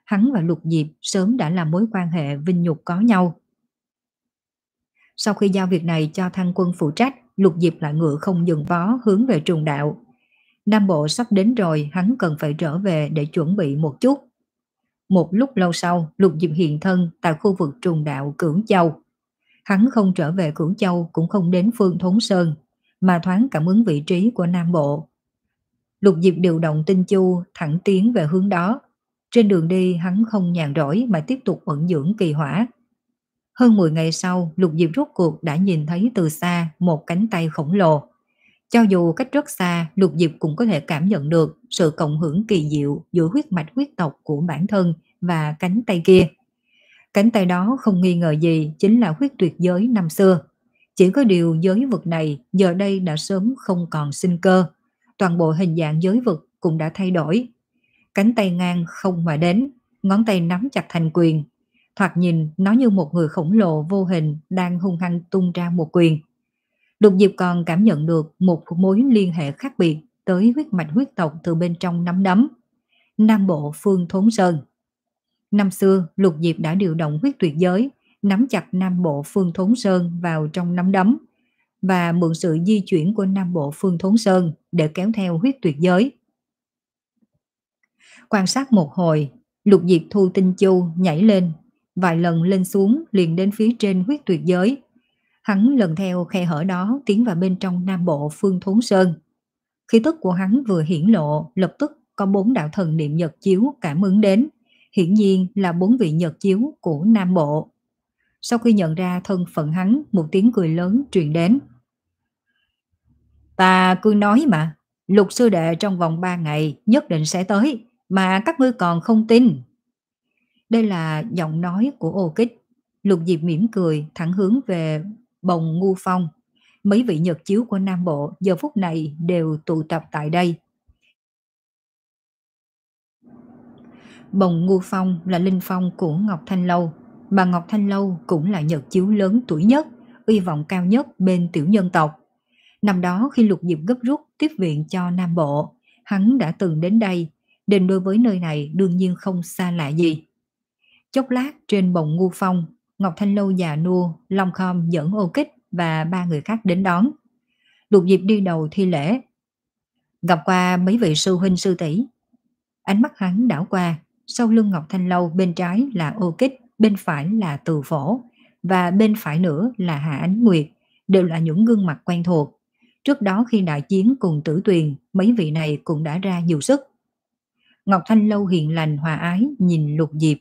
Speaker 1: hắn và Lục Diệp sớm đã là mối quan hệ vinh nhục có nhau. Sau khi giao việc này cho Thăng Quân phụ trách, Lục Diệp lại ngựa không dừng vó hướng về Trùng Đạo. Nam Bộ sắp đến rồi, hắn cần phải trở về để chuẩn bị một chút. Một lúc lâu sau, Lục Diệp hiện thân tại khu vực Trùng Đạo Cửu Châu. Hắn không trở về Cửu Châu cũng không đến Phương Thốn Sơn, mà thoáng cảm ứng vị trí của Nam Bộ. Lục Diệp điều động tinh chu thẳng tiến về hướng đó. Trên đường đi hắn không nhàn rỗi mà tiếp tục ẩn dưỡng kỳ hỏa. Hơn mười ngày sau, Lục Diệp rốt cuộc đã nhìn thấy từ xa một cánh tay khổng lồ. Cho dù cách rất xa, Lục Diệp cũng có thể cảm nhận được sự cộng hưởng kỳ diệu giữa huyết mạch huyết tộc của bản thân và cánh tay kia. Cánh tay đó không nghi ngờ gì chính là huyết tuyệt giới năm xưa. Chỉ có điều giới vực này giờ đây đã sớm không còn sinh cơ. Toàn bộ hình dạng giới vực cũng đã thay đổi. Cánh tay ngang không mà đến, ngón tay nắm chặt thành quyền. Thoạt nhìn nó như một người khổng lồ vô hình đang hung hăng tung ra một quyền. Lục Diệp còn cảm nhận được một mối liên hệ khác biệt tới huyết mạch huyết tộc từ bên trong nắm đấm. Nam Bộ Phương Thốn Sơn. Năm xưa, Lục Diệp đã điều động huyết tuyệt giới, nắm chặt Nam Bộ Phương Thốn Sơn vào trong nắm đấm và mượn sự di chuyển của Nam Bộ Phương Thốn Sơn để kéo theo huyết tuyệt giới. Quan sát một hồi, Lục Diệp thu tinh chu nhảy lên, vài lần lên xuống liền đến phía trên huyết tuyệt giới. Hắn lần theo khe hở đó tiến vào bên trong Nam Bộ Phương Thốn Sơn. Khí tức của hắn vừa hiển lộ, lập tức có bốn đạo thần niệm nhật chiếu cảm ứng đến, hiển nhiên là bốn vị nhật chiếu của Nam Bộ. Sau khi nhận ra thân phận hắn, một tiếng cười lớn truyền đến. Ta cứ nói mà, Lục sư đệ trong vòng ba ngày nhất định sẽ tới, mà các ngươi còn không tin. Đây là giọng nói của Ô Kích. Lục Diệp mỉm cười thẳng hướng về Bồng Ngu Phong. Mấy vị nhật chiếu của Nam Bộ giờ phút này đều tụ tập tại đây. Bồng Ngu Phong là linh phong của Ngọc Thanh Lâu, mà Ngọc Thanh Lâu cũng là nhật chiếu lớn tuổi nhất, uy vọng cao nhất bên tiểu nhân tộc. Năm đó khi Lục Diệp gấp rút tiếp viện cho Nam Bộ, hắn đã từng đến đây, nên đối với nơi này đương nhiên không xa lạ gì. Chốc lát trên Bồng Ngu Phong, Ngọc Thanh Lâu già nua, Long Khom dẫn Ô Kích và ba người khác đến đón. Lục Diệp đi đầu thi lễ. Gặp qua mấy vị sư huynh sư tỷ. Ánh mắt hắn đảo qua, sau lưng Ngọc Thanh Lâu bên trái là Ô Kích, bên phải là Từ Phổ, và bên phải nữa là Hạ Ánh Nguyệt, đều là những gương mặt quen thuộc. Trước đó khi đại chiến cùng Tử Tuyền, mấy vị này cũng đã ra nhiều sức. Ngọc Thanh Lâu hiền lành hòa ái nhìn Lục Diệp.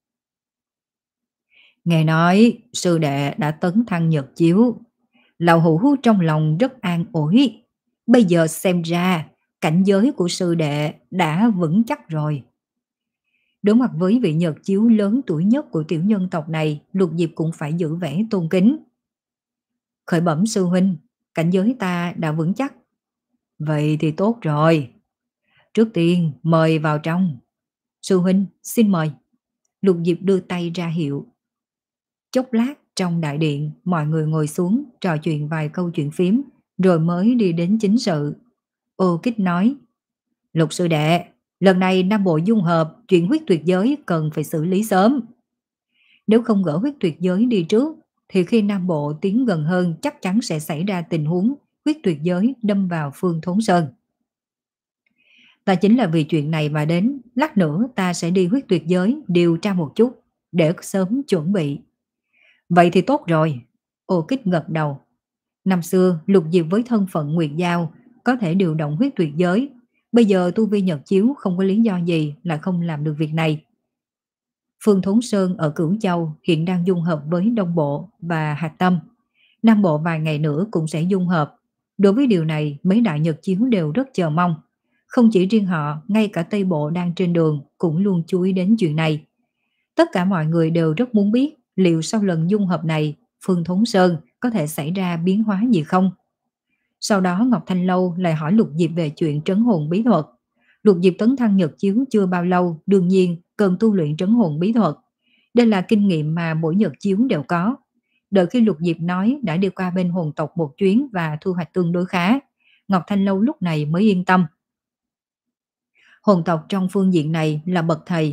Speaker 1: Nghe nói sư đệ đã tấn thăng nhật chiếu, Lão Hữu trong lòng rất an ủi. Bây giờ xem ra cảnh giới của sư đệ đã vững chắc rồi. Đối mặt với vị nhật chiếu lớn tuổi nhất của tiểu nhân tộc này, Lục Diệp cũng phải giữ vẻ tôn kính. Khởi bẩm sư huynh, cảnh giới ta đã vững chắc. Vậy thì tốt rồi. Trước tiên mời vào trong. Sư huynh xin mời. Lục Diệp đưa tay ra hiệu. Chốc lát trong đại điện, mọi người ngồi xuống trò chuyện vài câu chuyện phím, rồi mới đi đến chính sự. Ô Kích nói, Lục sư đệ, lần này Nam Bộ dung hợp, chuyện huyết tuyệt giới cần phải xử lý sớm. Nếu không gỡ huyết tuyệt giới đi trước, thì khi Nam Bộ tiến gần hơn chắc chắn sẽ xảy ra tình huống huyết tuyệt giới đâm vào Phương Thốn Sơn. Ta chính là vì chuyện này mà đến, lát nữa ta sẽ đi huyết tuyệt giới điều tra một chút, để sớm chuẩn bị. Vậy thì tốt rồi. Ô Kích gật đầu. Năm xưa Lục Diệp với thân phận Nguyệt Giao có thể điều động huyết tuyệt giới. Bây giờ tu vi nhật chiếu không có lý do gì là không làm được việc này. Phương Thốn Sơn ở Cửu Châu hiện đang dung hợp với Đông Bộ và Hạt Tâm. Nam Bộ vài ngày nữa cũng sẽ dung hợp. Đối với điều này mấy đại nhật chiếu đều rất chờ mong. Không chỉ riêng họ, ngay cả Tây Bộ đang trên đường cũng luôn chú ý đến chuyện này. Tất cả mọi người đều rất muốn biết liệu sau lần dung hợp này Phương Thốn Sơn có thể xảy ra biến hóa gì không. Sau đó Ngọc Thanh Lâu lại hỏi Lục Diệp về chuyện trấn hồn bí thuật. Lục Diệp tấn thăng nhật chiếu chưa bao lâu, đương nhiên cần tu luyện trấn hồn bí thuật. Đây là kinh nghiệm mà mỗi nhật chiếu đều có. Đợi khi Lục Diệp nói đã đi qua bên hồn tộc một chuyến và thu hoạch tương đối khá, Ngọc Thanh Lâu lúc này mới yên tâm. Hồn tộc trong phương diện này là bậc thầy.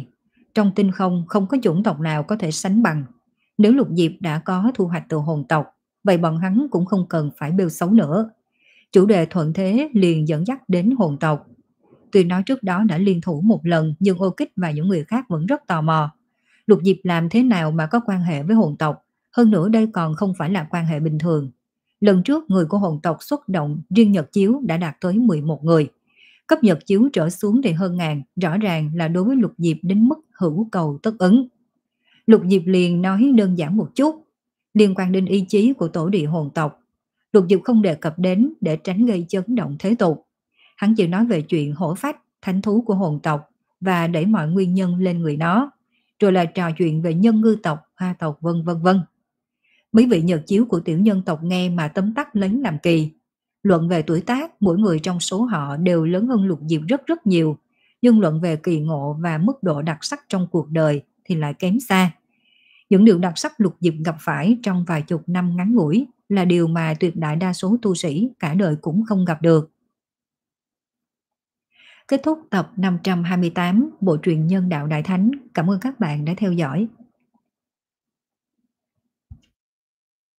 Speaker 1: Trong tinh không không có chủng tộc nào có thể sánh bằng. Nếu Lục Diệp đã có thu hoạch từ hồn tộc, vậy bọn hắn cũng không cần phải bêu xấu nữa. Chủ đề thuận thế liền dẫn dắt đến hồn tộc. Tuy nói trước đó đã liên thủ một lần, nhưng Ô Kích và những người khác vẫn rất tò mò. Lục Diệp làm thế nào mà có quan hệ với hồn tộc? Hơn nữa đây còn không phải là quan hệ bình thường. Lần trước người của hồn tộc xuất động riêng Nhật Chiếu đã đạt tới mười một người. Cấp Nhật Chiếu trở xuống thì hơn ngàn, rõ ràng là đối với Lục Diệp đến mức hữu cầu tất ứng. Lục Diệp liền nói đơn giản một chút, liên quan đến ý chí của tổ địa hồn tộc. Lục Diệp không đề cập đến để tránh gây chấn động thế tục. Hắn chỉ nói về chuyện hổ phách, thánh thú của hồn tộc và đẩy mọi nguyên nhân lên người nó, rồi là trò chuyện về nhân ngư tộc, hoa tộc vân vân vân. Mấy vị Nhật Chiếu của tiểu nhân tộc nghe mà tấm tắc lấy làm kỳ. Luận về tuổi tác, mỗi người trong số họ đều lớn hơn Lục Diệp rất rất nhiều, nhưng luận về kỳ ngộ và mức độ đặc sắc trong cuộc đời thì lại kém xa. Những điều đặc sắc Lục Diệp gặp phải trong vài chục năm ngắn ngủi là điều mà tuyệt đại đa số tu sĩ cả đời cũng không gặp được. Kết thúc tập năm trăm hai mươi tám Bộ truyện Nhân Đạo Đại Thánh. Cảm ơn các bạn đã theo dõi.